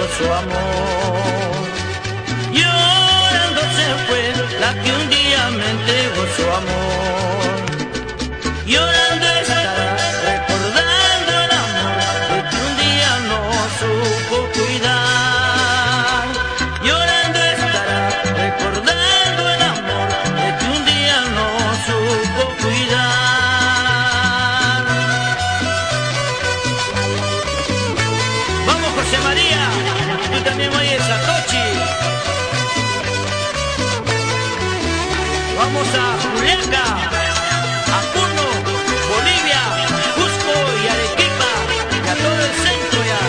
su amor. Llorando se fue la que un día me entregó su amor. Llorando estará recordando el amor de que un día no supo cuidar. Llorando estará recordando el amor de que un día no supo cuidar. Vamos, José María, tú también oyes a Tochi. Vamos a Juliaca, a Puno, Bolivia, Cusco y Arequipa, y a todo el centro ya.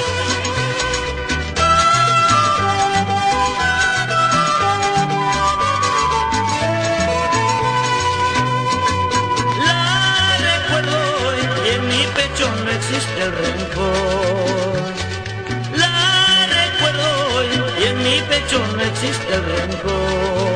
La recuerdo hoy y en mi pecho no existe el rencor. La recuerdo hoy y en mi pecho no existe el rencor.